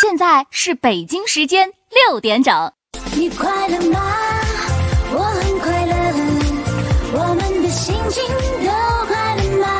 现在是北京时间6点整。 你快乐吗？我很快乐，我们的心情都快乐吗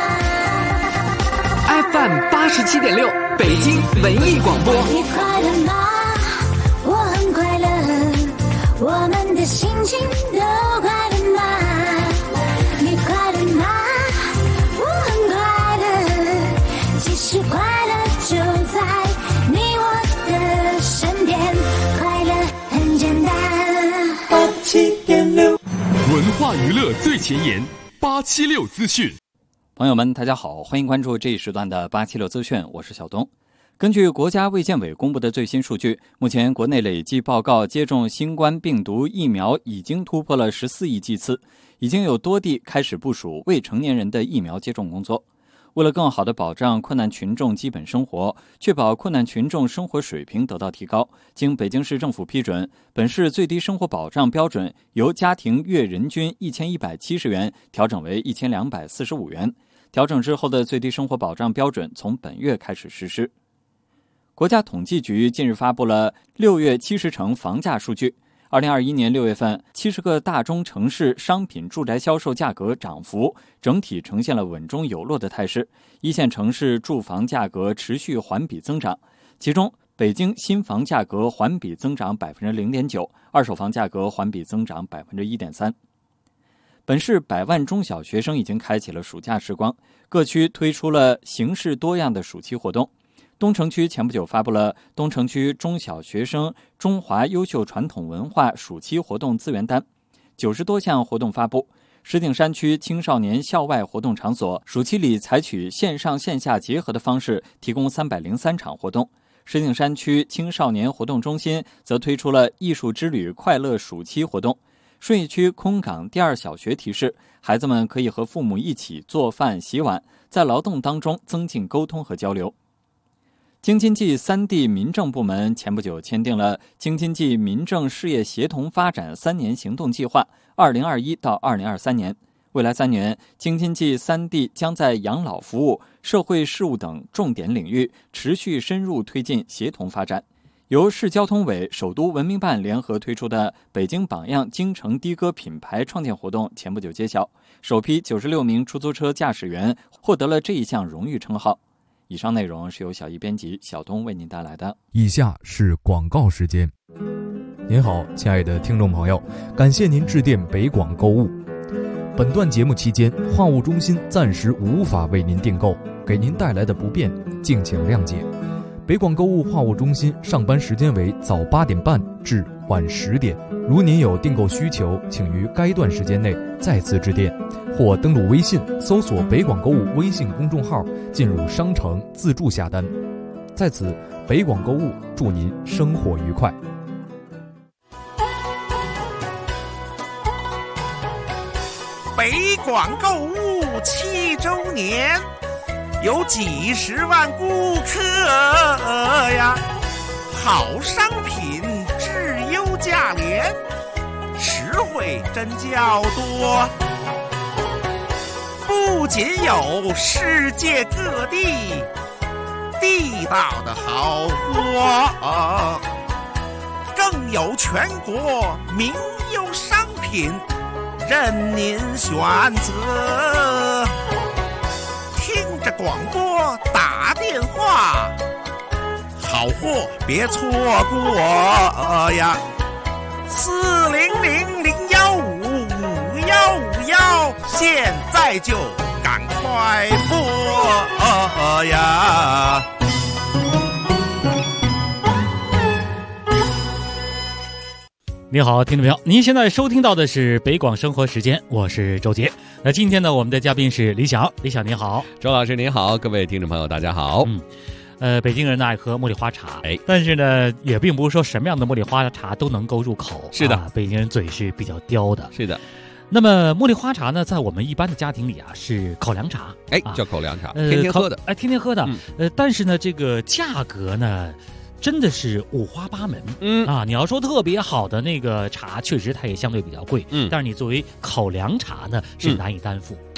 ？FM 87.6，北京文艺广播。 你快乐吗？我很快乐，我们的心情都快乐吗？你快乐吗？我很快乐，其实快乐就在你我的身边，快乐很简单。 87.6，文化娱乐最前沿，876资讯。 朋友们，大家好，欢迎关注这一时段的876资讯，我是小东。根据国家卫健委公布的最新数据，目前国内累计报告接种新冠病毒疫苗已经突破了14亿剂次，已经有多地开始部署未成年人的疫苗接种工作。为了更好地保障困难群众基本生活，确保困难群众生活水平得到提高，经北京市政府批准，本市最低生活保障标准由家庭月人均1170元调整为1245元。调整之后的最低生活保障标准从本月开始实施。国家统计局近日发布了6月70城房价数据。2021年6月份，70个大中城市商品住宅销售价格涨幅整体呈现了稳中有落的态势，一线城市住房价格持续环比增长，其中北京新房价格环比增长 0.9%， 二手房价格环比增长 1.3%。本市100万中小学生已经开启了暑假时光，各区推出了形式多样的暑期活动。东城区前不久发布了东城区中小学生中华优秀传统文化暑期活动资源单，90多项活动发布。石景山区青少年校外活动场所暑期里采取线上线下结合的方式，提供303场活动。石景山区青少年活动中心则推出了艺术之旅快乐暑期活动。顺义区空港第2小学提示，孩子们可以和父母一起做饭洗碗，在劳动当中增进沟通和交流。京津冀3地民政部门前不久签订了京津冀民政事业协同发展3年行动计划 2021到2023年。未来3年，京津冀3地将在养老服务、社会事务等重点领域持续深入推进协同发展。由市交通委、首都文明办联合推出的北京榜样京城的哥品牌创建活动前不久揭晓，首批96名出租车驾驶员获得了这一项荣誉称号。以上内容是由小易编辑，小东为您带来的。 以下是广告时间。您好，亲爱的听众朋友，感谢您致电北广购物。本段节目期间，话务中心暂时无法为您订购，给您带来的不便，敬请谅解。北广购物话务中心上班时间为早8点半至晚10点，如您有订购需求，请于该段时间内再次致电，或登录微信搜索北广购物微信公众号，进入商城自助下单。在此，北广购物祝您生活愉快。 北广购物7周年，有几十万顾客呀，好商品质优价廉，实惠真较多。不仅有世界各地地道的好货，更有全国名优商品任您选择。听着广播打电话，好货别错过呀！4000155151，现在就赶快拨呀！ 你好，听众朋友，您现在收听到的是北广生活时间，我是周杰。那今天呢，我们的嘉宾是李想，李想您好。 周老师您好，各位听众朋友大家好。 北京人呢爱喝茉莉花茶，但是呢，也并不是说什么样的茉莉花茶都能够入口。 是的， 北京人嘴是比较刁的。 是的。 那么茉莉花茶呢，在我们一般的家庭里啊是口粮茶， 叫口粮茶，天天喝的， 天天喝的。但是呢，这个价格呢，真的是五花八门。你要说特别好的那个茶，确实它也相对比较贵。但是你作为口粮茶呢，是难以担负。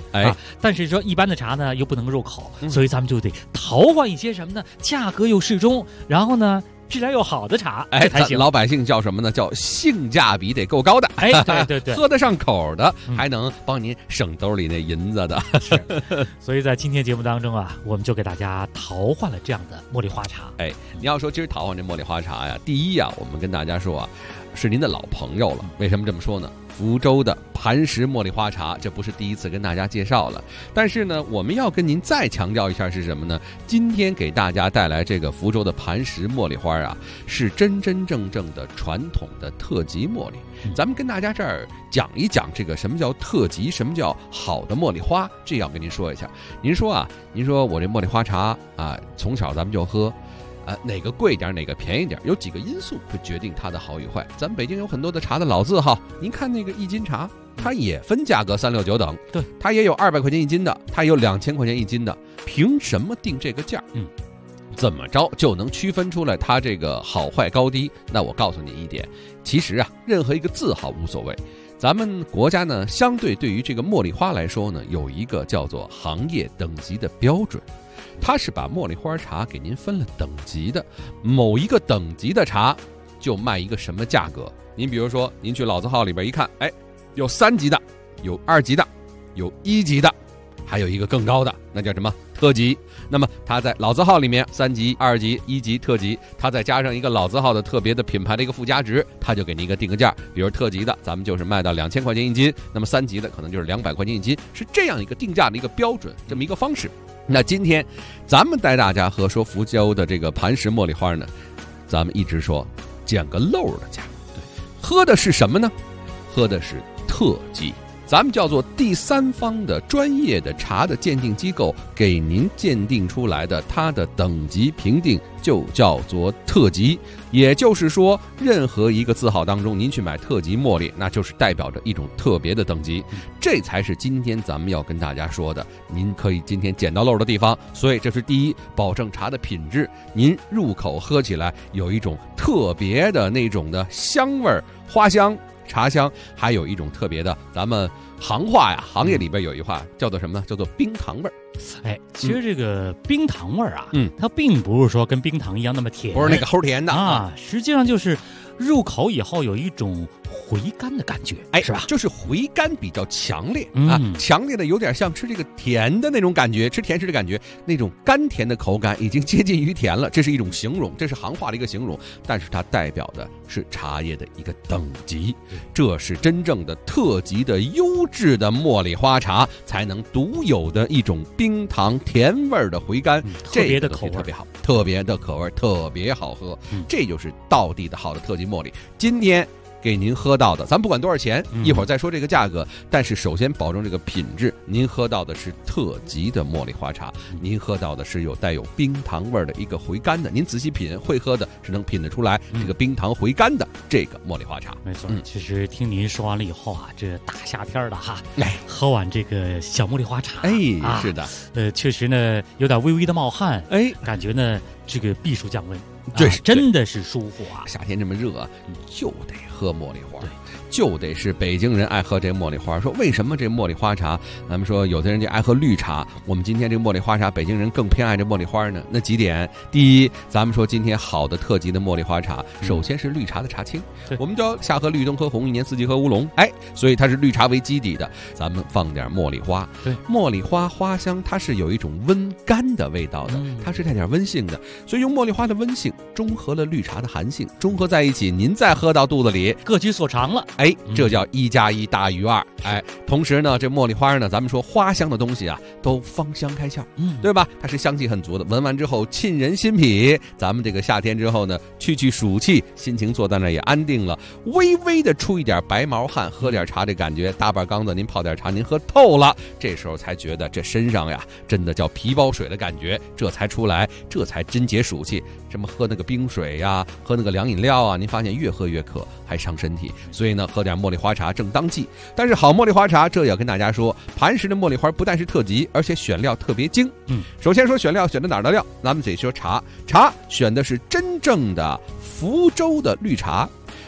但是说一般的茶呢又不能入口，所以咱们就得淘换一些什么呢？价格又适中，然后呢质量又好的茶，才行。 老百姓叫什么呢？叫性价比得够高的。 对， 喝得上口的，还能帮您省兜里那银子的。 所以在今天节目当中啊，我们就给大家淘换了这样的茉莉花茶。 你要说今儿淘换这茉莉花茶呀，第一呀，我们跟大家说啊，是您的老朋友了。为什么这么说呢？福州的磐石茉莉花茶，这不是第一次跟大家介绍了。但是呢，我们要跟您再强调一下是什么呢？今天给大家带来这个福州的磐石茉莉花啊，是真真正正的传统的特级茉莉。咱们跟大家这儿讲一讲这个什么叫特级，什么叫好的茉莉花，这要跟您说一下。您说我这茉莉花茶啊，从小咱们就喝。哪个贵点，哪个便宜点，有几个因素会决定它的好与坏。咱们北京有很多的茶的老字号，您看那个一斤茶，它也分价格3、6、9等， 对， 它也有200块钱一斤的，它也有2000块钱一斤的，凭什么定这个价？怎么着就能区分出来它这个好坏高低？那我告诉你一点，其实啊，任何一个字号无所谓。咱们国家呢，相对于这个茉莉花来说呢，有一个叫做行业等级的标准。它是把茉莉花茶给您分了等级的，某一个等级的茶就卖一个什么价格。您比如说，您去老字号里边一看，有3级的，有2级的，有1级的，还有一个更高的，那叫什么？特级。那么它在老字号里面3级、2级、1级、特级，它再加上一个老字号的特别的品牌的一个附加值，它就给您一个定个价。比如特级的，咱们就是卖到2000块钱一斤，那么3级的可能就是200块钱一斤，是这样一个定价的一个标准，这么一个方式。那今天咱们带大家说福州的这个磐石茉莉花呢，咱们一直说捡个漏的价，对，喝的是什么呢？喝的是特级。咱们叫做第三方的专业的茶的鉴定机构给您鉴定出来的，它的等级评定就叫做特级。也就是说，任何一个字号当中您去买特级茉莉，那就是代表着一种特别的等级，这才是今天咱们要跟大家说的，您可以今天捡到漏的地方。所以这是第一，保证茶的品质，您入口喝起来有一种特别的那种的香味儿、花香、茶香，还有一种特别的，咱们行业里边有一话叫做什么呢？叫做冰糖味儿。 其实这个冰糖味儿啊，它并不是说跟冰糖一样那么甜， 不是那个齁甜的啊，实际上就是入口以后有一种回甘的感觉，是吧？ 就是回甘比较强烈强烈的有点像吃这个甜的那种感觉，吃甜食的感觉，那种甘甜的口感已经接近于甜了，这是一种形容，这是行话的一个形容，但是它代表的是茶叶的一个等级，这是真正的特级的优质的茉莉花茶才能独有的一种冰糖甜味的回甘， 特别的口味特别好，特别的口味特别好喝，这就是道地的好的特级茉莉。今天给您喝到的，咱不管多少钱，一会儿再说这个价格，但是首先保证这个品质，您喝到的是特级的茉莉花茶，您喝到的是带有冰糖味的一个回甘的，您仔细品，会喝的是能品得出来这个冰糖回甘的这个茉莉花茶。 没错，其实听您说完了以后啊，这大夏天的哈，喝碗这个小茉莉花茶， 是的， 确实呢有点微微的冒汗，感觉呢这个避暑降温。 这是真的是舒服啊！ 夏天这么热啊，你就得喝茉莉花，就得是北京人爱喝这茉莉花。说为什么这茉莉花茶？咱们说有的人就爱喝绿茶，我们今天这茉莉花茶，北京人更偏爱这茉莉花呢？那几点？第一，咱们说今天好的特级的茉莉花茶，首先是绿茶的茶青，我们叫夏喝绿，冬喝红，一年四季喝乌龙，所以它是绿茶为基底的。咱们放点茉莉花，茉莉花花香，它是有一种温甘的味道的，它是带点温性的，所以用茉莉花的温性中和了绿茶的寒性，中和在一起，您再喝到肚子里， 各取所长了。 这叫1+1大于2。同时呢，这茉莉花呢，咱们说花香的东西啊，都芳香开窍，对吧？它是香气很足的，闻完之后沁人心脾。咱们这个夏天之后呢，去暑气，心情坐在那也安定了，微微的出一点白毛汗，喝点茶这感觉，大半缸子您泡点茶，您喝透了，这时候才觉得这身上呀，真的叫皮包水的感觉，这才出来，这才真解暑气。什么喝那个冰水呀，喝那个凉饮料啊，您发现越喝越渴，还伤身体。所以呢，喝点茉莉花茶正当季。但是好茉莉花茶，这也要跟大家说，磐石的茉莉花不但是特级，而且选料特别精。首先说选料选的哪儿的料，咱们得说茶选的是真正的福州的绿茶。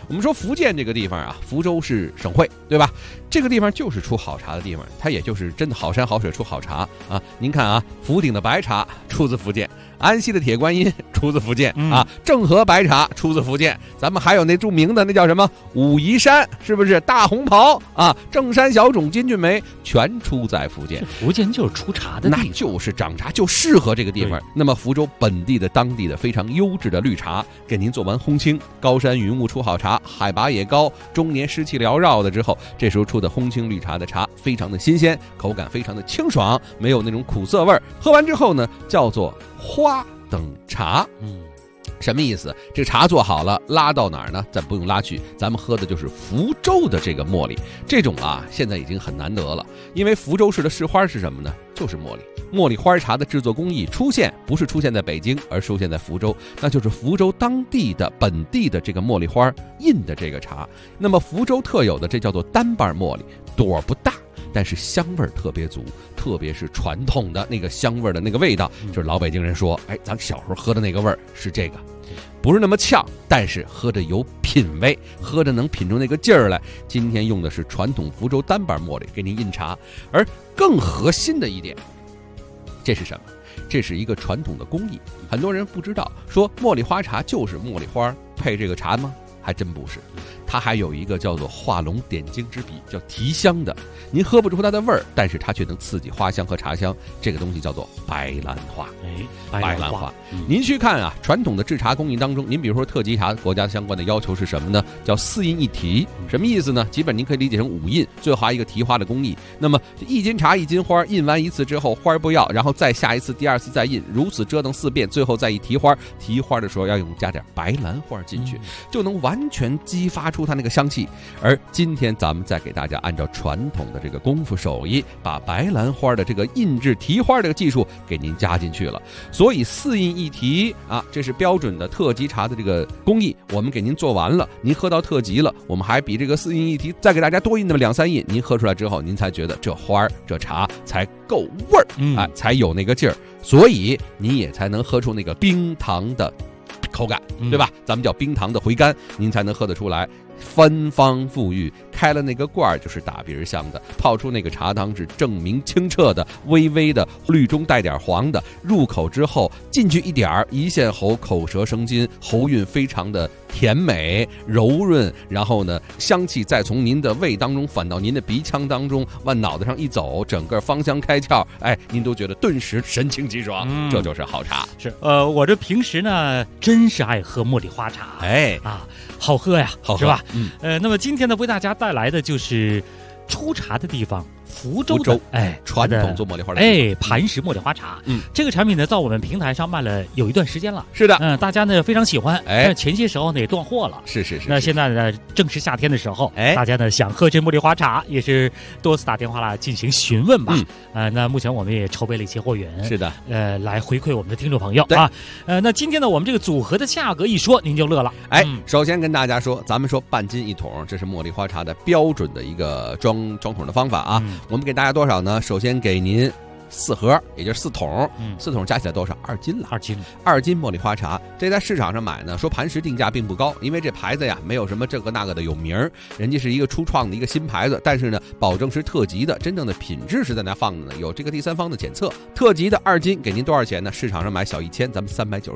我们说福建这个地方啊，福州是省会，对吧？这个地方就是出好茶的地方，它也就是真的好山好水出好茶啊。您看啊，福鼎的白茶出自福建，安溪的铁观音出自福建啊，正和白茶出自福建，咱们还有那著名的那叫什么武夷山，是不是大红袍啊？正山小种、金骏眉全出在福建。 福建就是出茶的地方， 那就是长茶，就适合这个地方。那么福州本地的当地的非常优质的绿茶，给您做完烘青，高山云雾出好茶，海拔也高，中年湿气缭绕的之后，这时候出的烘青绿茶的茶非常的新鲜，口感非常的清爽，没有那种苦涩味儿。喝完之后呢，叫做花等茶。什么意思？这个茶做好了，拉到哪儿呢？咱不用拉去，咱们喝的就是福州的这个茉莉。这种啊，现在已经很难得了，因为福州市的市花是什么呢？就是茉莉。茉莉花茶的制作工艺不是出现在北京，而出现在福州，那就是福州当地的本地的这个茉莉花印的这个茶。那么福州特有的这叫做单瓣茉莉，朵不大，但是香味特别足，特别是传统的那个香味的那个味道，就是老北京人说，哎，咱小时候喝的那个味儿是这个，不是那么呛，但是喝着有品味，喝着能品出那个劲儿来。今天用的是传统福州单瓣茉莉给您印茶，而更核心的一点，这是什么？这是一个传统的工艺，很多人不知道，说茉莉花茶就是茉莉花配这个茶吗？还真不是，它还有一个叫做画龙点睛之笔，叫提香的。您喝不出它的味儿，但是它却能刺激花香和茶香。这个东西叫做白兰花。白兰花。您去看啊，传统的制茶工艺当中，您比如说特级茶，国家相关的要求是什么呢？叫4印1提。什么意思呢？基本您可以理解成5印，最后还有一个提花的工艺。那么1斤茶1斤花，印完1次之后花不要，然后再下一次，第2次再印，如此折腾4遍，最后再一提花。提花的时候要加点白兰花进去，就能完全激发出它那个香气。而今天咱们再给大家按照传统的这个功夫手艺，把白兰花的这个印制提花这个技术给您加进去了。所以4印1提啊，这是标准的特级茶的这个工艺，我们给您做完了，您喝到特级了，我们还比这个4印1提再给大家多印那么2、3印，您喝出来之后，您才觉得这花这茶才够味儿，才有那个劲儿，所以您也才能喝出那个冰糖的口感，对吧？咱们叫冰糖的回甘，您才能喝得出来。芬芳馥郁，开了那个罐儿就是打鼻香的，泡出那个茶汤是证明清澈的，微微的绿中带点黄的，入口之后进去一点儿，一陷喉，口舌生津，喉韵非常的甜美柔润，然后呢，香气再从您的胃当中反到您的鼻腔当中，往脑袋上一走，整个芳香开窍，哎，您都觉得顿时神清气爽，这就是好茶。 是，我这平时呢，真是爱喝茉莉花茶，好喝呀，好喝是吧？那么今天呢，为大家带来的就是出茶的地方。福州的传统做茉莉花的磐石茉莉花茶，这个产品呢，在我们平台上卖了有一段时间了。 是的， 大家呢非常喜欢，但前些时候呢也断货了。 是。 那现在呢，正是夏天的时候，大家呢想喝这茉莉花茶，也是多次打电话来进行询问吧。那目前我们也筹备了一些货源， 是的， 来回馈我们的听众朋友啊。那今天呢，我们这个组合的价格一说，您就乐了。 首先跟大家说，咱们说半斤1桶，这是茉莉花茶的标准的一个装桶的方法啊。我们给大家多少呢？首先给您4盒，也就是4桶，4桶加起来多少？2斤了。2斤茉莉花茶，这在市场上买呢，说磐石定价并不高，因为这牌子呀没有什么这个那个的有名儿，人家是一个初创的一个新牌子，但是呢，保证是特级的，真正的品质是在那放的呢，有这个第三方的检测。特级的2斤给您多少钱呢？市场上买小1000，咱们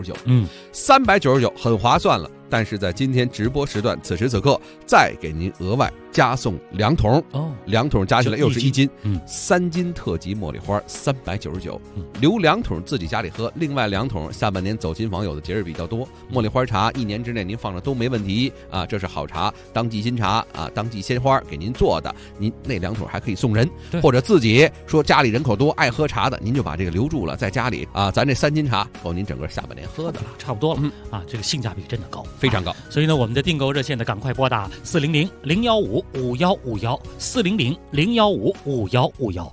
399，399很划算了。但是在今天直播时段，此时此刻再给您额外加送2桶，2桶加起来又是1斤，3斤特级茉莉花399，留2桶自己家里喝，另外2桶下半年走亲访友的节日比较多，茉莉花茶1年之内您放着都没问题啊，这是好茶，当季新茶啊，当季鲜花给您做的，您那2桶还可以送人，或者自己说家里人口多爱喝茶的，您就把这个留住了，在家里啊，咱这3斤茶够您整个下半年喝的了， 差不多了啊，这个性价比真的高。 非常高， 所以呢，我们的订购热线呢，赶快拨打400-015-5151，400-015-5151。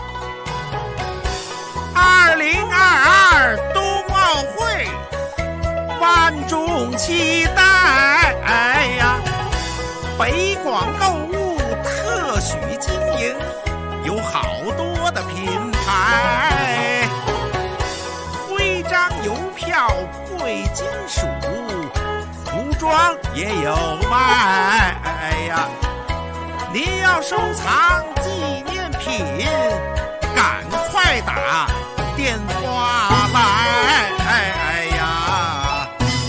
2022冬奥会，万众期待呀！北广购物特许经营，有好多的品牌，徽章邮票贵金属。服装也有卖呀。你要收藏纪念品，赶快打电话来呀！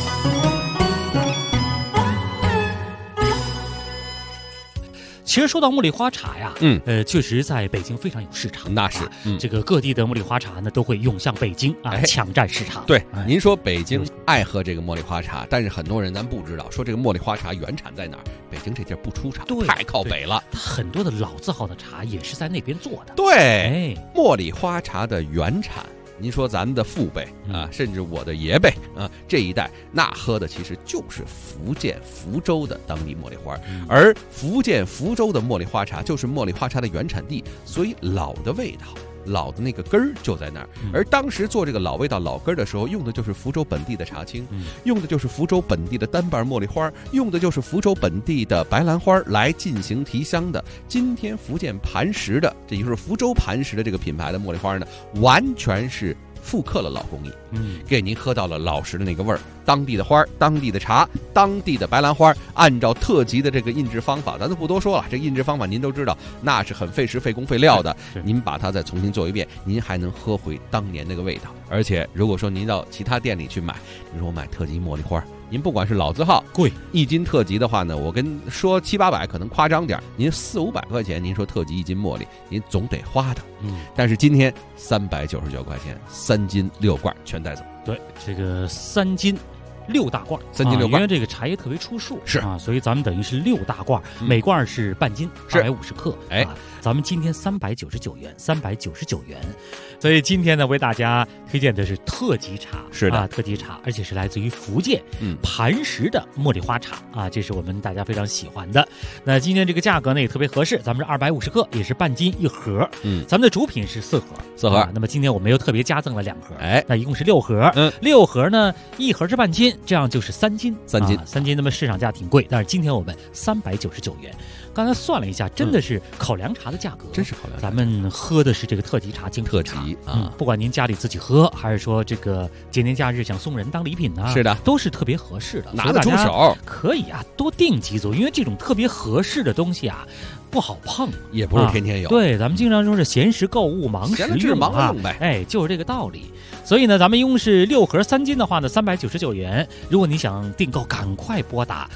其实说到茉莉花茶呀，确实在北京非常有市场。 那是， 这个各地的茉莉花茶呢都会涌向北京啊，抢占市场。 对，您说北京爱喝这个茉莉花茶，但是很多人咱不知道，说这个茉莉花茶原产在哪儿？北京这地儿不出产，太靠北了。 很多的老字号的茶也是在那边做的。 对，茉莉花茶的原产。您说咱们的父辈啊，甚至我的爷辈啊，这一代那喝的其实就是福建福州的当地茉莉花，而福建福州的茉莉花茶就是茉莉花茶的原产地，所以老的味道。老的那个根儿就在那儿，而当时做这个老味道老根儿的时候，用的就是福州本地的茶青，用的就是福州本地的单瓣茉莉花，用的就是福州本地的白兰花来进行提香的。今天福建磐石的，这也就是福州磐石的这个品牌的茉莉花呢，完全是复刻了老工艺，给您喝到了老实的那个味儿，当地的花，当地的茶，当地的白兰花，按照特级的这个印制方法，咱就不多说了，这印制方法您都知道，那是很费时费工费料的，您把它再重新做一遍，您还能喝回当年那个味道。而且如果说您到其他店里去买，您说我买特级茉莉花，您不管是老字号贵 1斤特级的话呢，我跟说700-800可能夸张点，您400-500块钱，您说特级1斤茉莉，您总得花的。但是今天399块钱，3斤6罐全带走。 对，这个3斤6大罐 ，3斤6罐， 因为这个茶叶特别出数， 是啊，所以咱们等于是6大罐，每罐是半斤，250克。咱们今天399元，399元。所以今天呢，为大家推荐的是特级茶， 是的， 特级茶，而且是来自于福建磐石的茉莉花茶啊，这是我们大家非常喜欢的。那今天这个价格呢也特别合适，咱们是250克，也是半斤1盒。咱们的主品是4盒，那么今天我们又特别加赠了2盒，那一共是6盒。6盒呢，1盒是半斤，这样就是3斤，3斤。那么市场价挺贵，但是今天我们399元。刚才算了一下，真的是考量茶的价格， 真是考量。 咱们喝的是这个特级茶，精品茶啊，不管您家里自己喝，还是说这个节年假日想送人当礼品呢， 是的， 都是特别合适的， 拿得出手。 可以啊，多订几组，因为这种特别合适的东西啊，不好碰， 也不是天天有。 对，咱们经常说是闲时购物，忙时用啊，就是这个道理。所以呢，咱们一共是6盒3斤的话呢，399元。如果你想订购，赶快拨打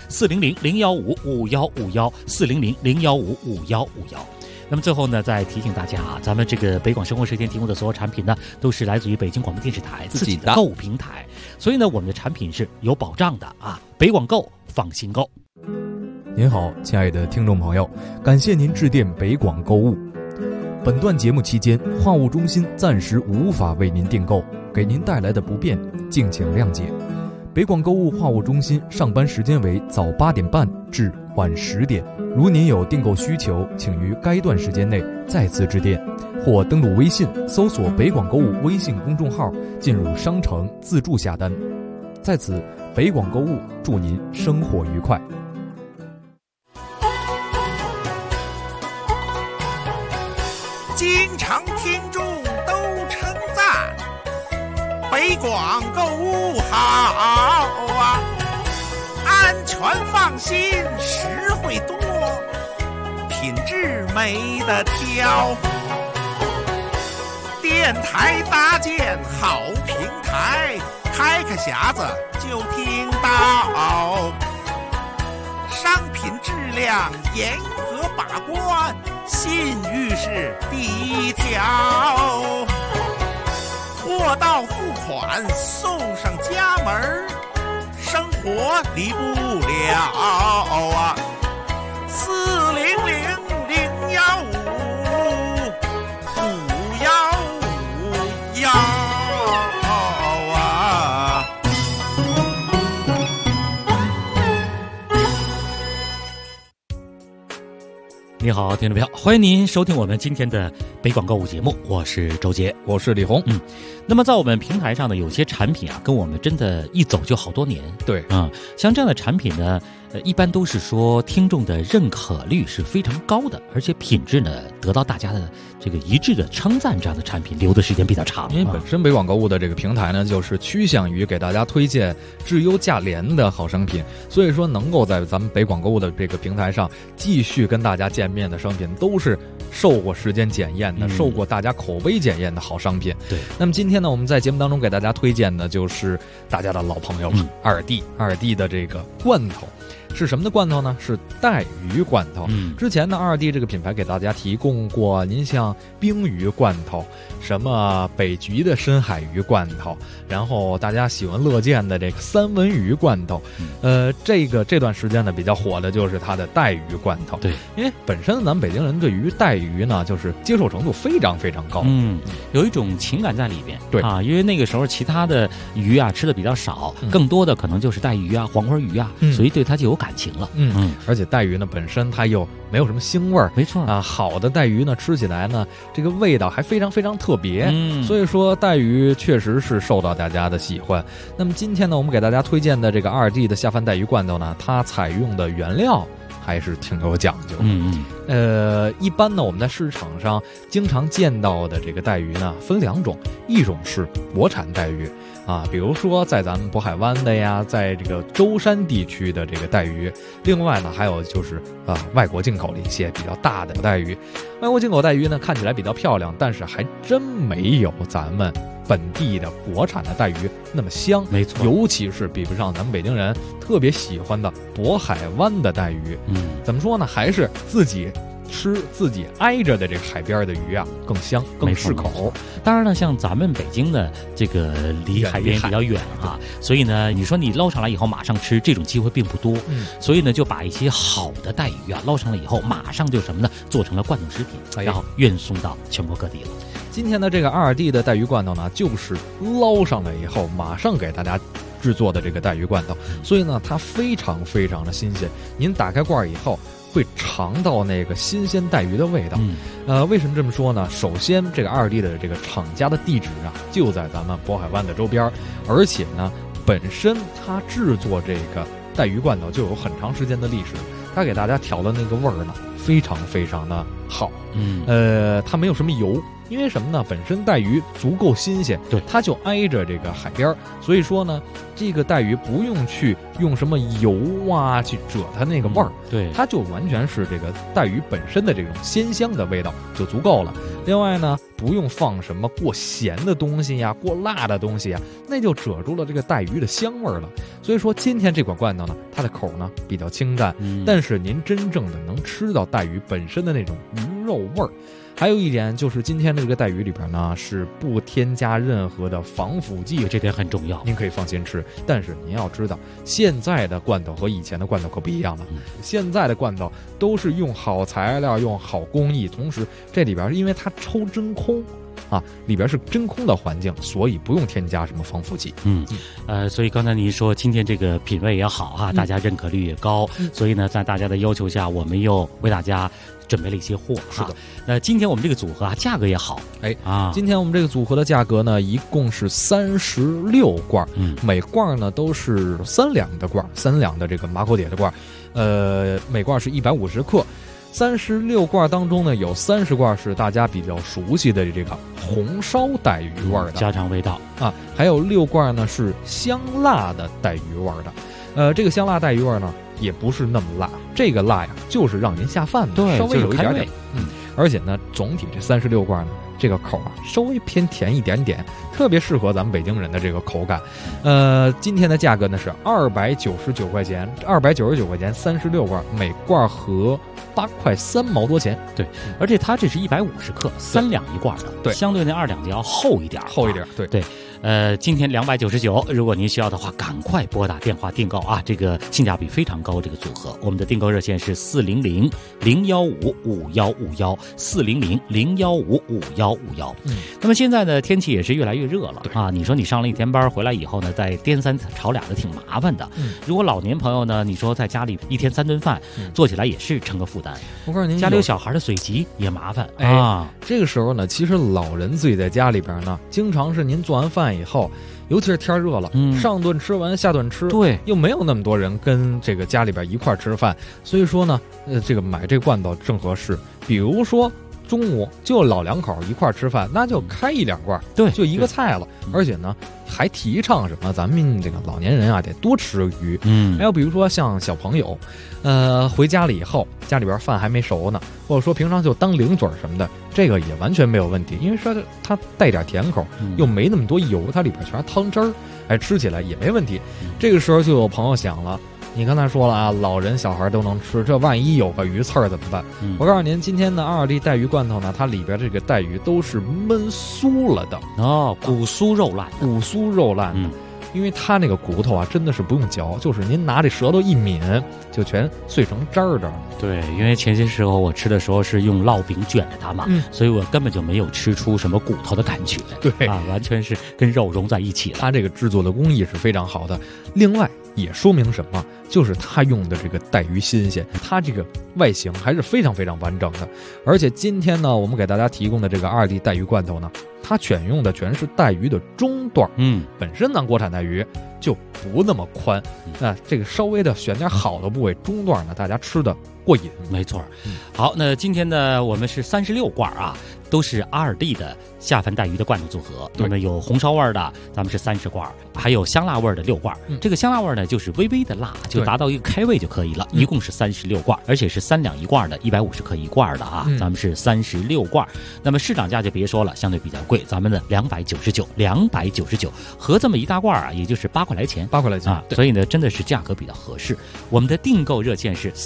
400-015-5151，400-015-5151。那么最后呢，再提醒大家啊，咱们这个北广生活时间提供的所有产品呢，都是来自于北京广播电视台自己的购物平台，所以呢，我们的产品是有保障的啊。北广购，放心购。 您好，亲爱的听众朋友，感谢您致电北广购物。本段节目期间，话务中心暂时无法为您订购，给您带来的不便，敬请谅解。北广购物话务中心上班时间为早8点半至晚10点。如您有订购需求，请于该段时间内再次致电，或登录微信搜索北广购物微信公众号，进入商城自助下单。在此，北广购物祝您生活愉快。 经常听众都称赞北广购物好啊，安全放心，实惠多，品质没得挑。电台搭建好平台，开匣子就听到，商品质量严格把关，信誉是第一条，货到付款送上家门，生活离不了啊！400-015-5151啊！ 你好，听众朋友，欢迎您收听我们今天的北广购物节目，我是周杰， 我是李红。 那么在我们平台上呢，有些产品啊，跟我们真的一走就好多年。 对， 像这样的产品呢，一般都是说听众的认可率是非常高的，而且品质呢得到大家的这个一致的称赞，这样的产品留的时间比较长。 因为本身北广购物的这个平台呢，就是趋向于给大家推荐质优价廉的好商品，所以说能够在咱们北广购物的这个平台上继续跟大家见面的商品，都是受过时间检验的，受过大家口碑检验的好商品。 对， 那么今天呢，我们在节目当中给大家推荐的就是大家的老朋友了，二弟的这个罐头。是什么的罐头呢？是带鱼罐头。之前呢，二弟这个品牌给大家提供过，您像冰鱼罐头，什么北极的深海鱼罐头，然后大家喜闻乐见的这个三文鱼罐头。这段时间呢比较火的就是它的带鱼罐头。 对， 因为本身咱们北京人对于带鱼呢，就是接受程度非常非常高。 有一种情感在里边。 对啊，因为那个时候其他的鱼啊吃的比较少，更多的可能就是带鱼啊、黄花鱼啊，所以对它就有感情了。 而且带鱼呢本身它又没有什么腥味儿， 没错啊，好的带鱼呢吃起来呢这个味道还非常非常特别，所以说带鱼确实是受到大家的喜欢。那么今天呢，我们给大家推荐的这个二弟的下饭带鱼罐头呢，它采用的原料还是挺有讲究的。一般呢，我们在市场上经常见到的这个带鱼呢，分两种，一种是国产带鱼啊，比如说在咱们渤海湾的呀，在这个舟山地区的这个带鱼。另外呢，还有就是外国进口的一些比较大的带鱼。外国进口带鱼呢，看起来比较漂亮，但是还真没有咱们本地的国产的带鱼那么香。 没错， 尤其是比不上咱们北京人特别喜欢的渤海湾的带鱼。怎么说呢？还是自己吃自己挨着的这个海边的鱼啊，更香更适口。 当然了，像咱们北京的这个离海边比较远啊，所以呢，你说你捞上来以后马上吃，这种机会并不多。所以呢，就把一些好的带鱼啊捞上来以后，马上就什么呢？做成了罐头食品，然后运送到全国各地了。 今天的这个二弟的带鱼罐头呢，就是捞上来以后马上给大家制作的这个带鱼罐头，所以呢，它非常非常的新鲜。您打开罐以后，会尝到那个新鲜带鱼的味道。为什么这么说呢？首先，这个二弟的这个厂家的地址啊，就在咱们渤海湾的周边，而且呢，本身它制作这个带鱼罐头就有很长时间的历史，它给大家调的那个味儿呢，非常非常的好。它没有什么油。因为什么呢？本身带鱼足够新鲜， 对， 它就挨着这个海边，所以说呢，这个带鱼不用去用什么油啊去遮它那个味儿， 对， 它就完全是这个带鱼本身的这种鲜香的味道就足够了。另外呢，不用放什么过咸的东西呀、过辣的东西呀，那就遮住了这个带鱼的香味了。所以说今天这款罐头呢，它的口呢比较清淡，但是您真正的能吃到带鱼本身的那种鱼肉味儿。还有一点就是今天的这个带鱼里边呢，是不添加任何的防腐剂， 这点很重要， 您可以放心吃。但是您要知道，现在的罐头和以前的罐头可不一样了。现在的罐头都是用好材料、用好工艺，同时这里边因为它抽真空啊，里边是真空的环境，所以不用添加什么防腐剂。 所以刚才您说今天这个品味也好啊，大家认可率也高，所以呢，在大家的要求下，我们又为大家准备了一些货。 是的， 那今天我们这个组合啊，价格也好。 今天我们这个组合的价格呢，一共是36罐，每罐呢都是3两的罐，3两的这个马口碟的罐，每罐是150克。36罐当中呢，有30罐是大家比较熟悉的这个红烧带鱼味的家常味道啊，还有6罐呢是香辣的带鱼味的。这个香辣带鱼味呢，也不是那么辣，这个辣呀，就是让您下饭的， 对， 稍微有一点点。 就是而且呢，总体这36罐呢，这个口啊稍微偏甜一点点，特别适合咱们北京人的这个口感。今天的价格呢是299块钱，299块钱36罐，每罐合8块3毛多钱。 对，而且它这是150克，3两一罐的， 对， 相对那2两的要厚一点， 厚一点。对。 今天299，如果您需要的话，赶快拨打电话订购啊！这个性价比非常高，这个组合。我们的订购热线是400-015-5151，400-015-5151。那么现在呢，天气也是越来越热了啊！你说你上了一天班回来以后呢，再颠三炒俩的挺麻烦的。如果老年朋友呢，你说在家里一天3顿饭，做起来也是成个负担。 我告诉您， 家里有小孩的随急也麻烦啊。 这个时候呢，其实老人自己在家里边呢，经常是您做完饭以后，尤其是天热了，上顿吃完下顿吃， 对， 又没有那么多人跟这个家里边一块吃饭，所以说呢，这个买这罐头正合适。比如说中午就老两口一块吃饭，那就开1-2罐， 对， 就一个菜了。而且呢，还提倡什么？咱们这个老年人啊，得多吃鱼。还有比如说像小朋友，回家了以后，家里边饭还没熟呢，或者说平常就当零嘴什么的，这个也完全没有问题，因为说它带点甜口，又没那么多油，它里边全是汤汁儿，吃起来也没问题。这个时候就有朋友想了。你刚才说了啊，老人小孩都能吃，这万一有个鱼刺儿怎么办？我告诉您，今天的2D 带鱼罐头呢，它里边这个带鱼都是焖酥了的哦，骨酥肉烂的，因为它那个骨头啊，真的是不用嚼，就是您拿这舌头一抿，就全碎成渣儿了。对，因为前些时候我吃的时候是用烙饼卷着它嘛，所以我根本就没有吃出什么骨头的感觉。 对啊， 完全是跟肉融在一起了。 它这个制作的工艺是非常好的。另外也说明什么？就是它用的这个带鱼新鲜，它这个外形还是非常非常完整的。而且今天呢，我们给大家提供的这个2D 带鱼罐头呢，它选用的全是带鱼的中段。本身咱国产带鱼就不那么宽，那这个稍微的选点好的部位，中段呢，大家吃的过瘾。 没错。好，那今天呢，我们是36罐啊，都是2D 的下饭带鱼的罐头组合。那么有红烧味的，咱们是30罐，还有香辣味的6罐。这个香辣味呢，就是微微的辣，就达到一个开胃就可以了。一共是36罐，而且是3两1罐的，150克1罐的啊。咱们是36罐。那么市场价就别说了，相对比较贵，咱们的299，合这么一大罐啊，也就是8块来钱啊。所以呢，真的是价格比较合适。我们的订购热线是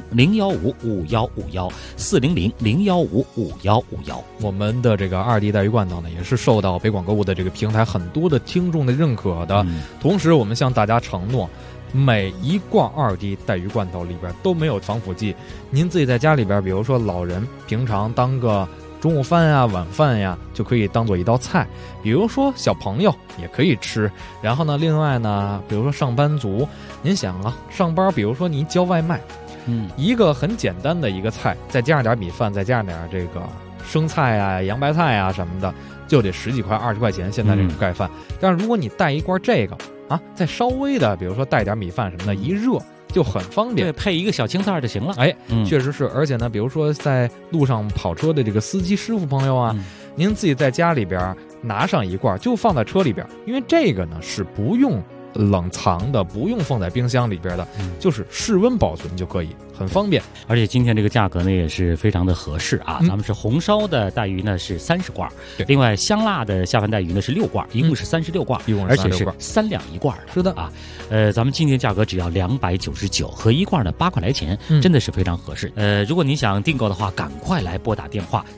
400-015-5151，400-015-5151。 我们的这个2D 带鱼罐头呢，也是受到北广购物的这个平台很多的听众的认可的。同时，我们向大家承诺，每一罐2D 带鱼罐头里边都没有防腐剂。您自己在家里边，比如说老人平常当个中午饭呀、晚饭呀，就可以当做一道菜。比如说小朋友也可以吃。然后呢，另外呢，比如说上班族，您想啊，上班比如说你叫外卖，一个很简单的一个菜，再加上点米饭，再加上点这个生菜啊、洋白菜啊什么的，就得10几块、20块钱。现在这种盖饭，但是如果你带一罐这个啊，再稍微的，比如说带点米饭什么的，一热就很方便。 对，配一个小青菜就行了。 确实是。而且呢，比如说在路上跑车的这个司机师傅朋友啊，您自己在家里边拿上一罐，就放在车里边，因为这个呢是不用冷藏的，不用放在冰箱里边的，就是室温保存就可以，很方便。 而且今天这个价格呢也是非常的合适啊。咱们是红烧的带鱼呢是30罐，另外香辣的下饭带鱼呢是6罐，一共是36罐，而且是3两1罐的。 是的啊，咱们今天价格只要299，合一罐的8块来钱，真的是非常合适。如果您想订购的话，赶快来拨打电话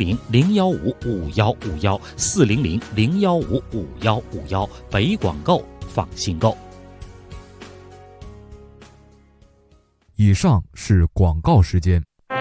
400-015-5151，400-015-5151，北广购放心购。 以上是广告时间。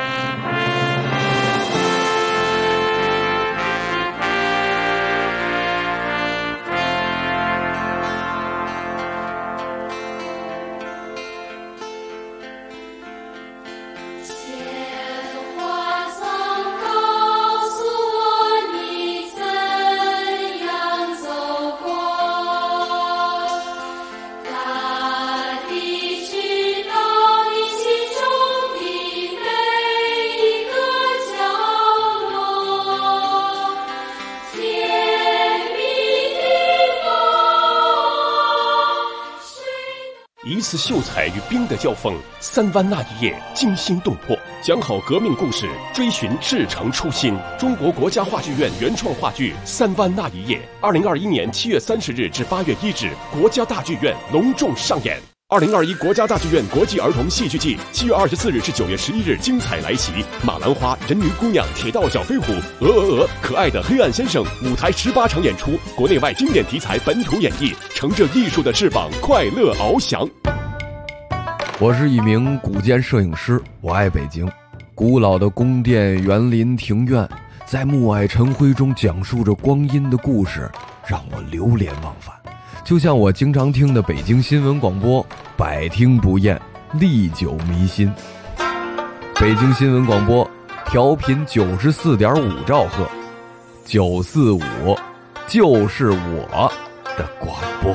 一次秀才与兵的交锋，3湾那一夜惊心动魄，讲好革命故事，追寻至诚初心。中国国家话剧院原创话剧《3湾那一夜》，2021年7月30日至8月1日，国家大剧院隆重上演。 2021国家大剧院国际儿童戏剧季7月24日至9月11日精彩来袭，马兰花、人鱼姑娘、铁道小飞虎、可爱的黑暗先生，舞台18场演出，国内外经典题材本土演绎，乘着艺术的翅膀，快乐翱翔。 我是一名古建摄影师，我爱北京。古老的宫殿、园林、庭院，在暮霭晨辉中讲述着光阴的故事，让我流连忘返。就像我经常听的北京新闻广播，百听不厌，历久弥新。北京新闻广播调频94.5兆赫，945就是我的广播。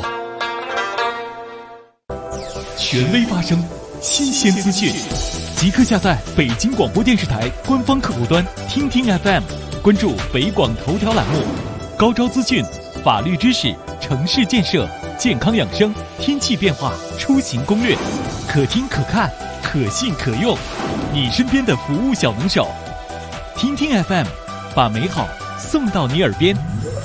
权威发声，新鲜资讯，即刻下载北京广播电视台官方客户端听听 FM， 关注北广头条栏目，高招资讯、法律知识、城市建设、健康养生、天气变化、出行攻略，可听可看，可信可用，你身边的服务小能手。听听 FM， 把美好送到你耳边。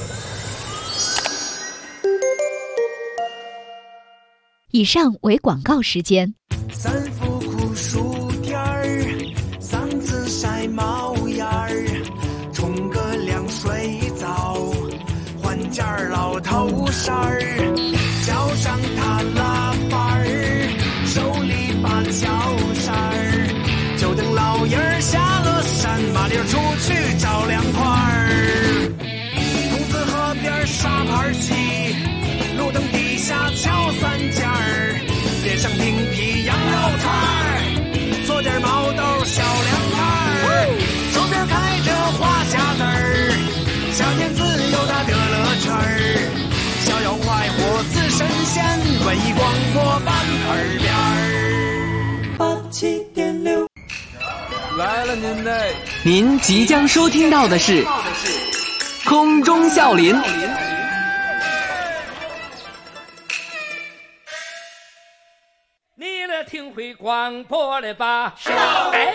以上为广告时间。 三伏酷暑天儿，嗓子晒冒烟儿，冲个凉水澡，换件老头衫儿，脚上踏喇叭儿，手里把脚扇儿，就等老爷儿下了山，麻溜出去找凉快儿。筒子河边沙盘棋，路灯底下敲三尖儿，点上冰皮羊肉串儿，做点毛豆小凉菜儿，周边开着花匣子儿，夏天自有它的乐趣儿，逍遥快活似神仙，文艺广播伴耳边儿。87.6 来了您嘞！您即将收听到的是空中笑林。 你了听会广播了吧？少哎。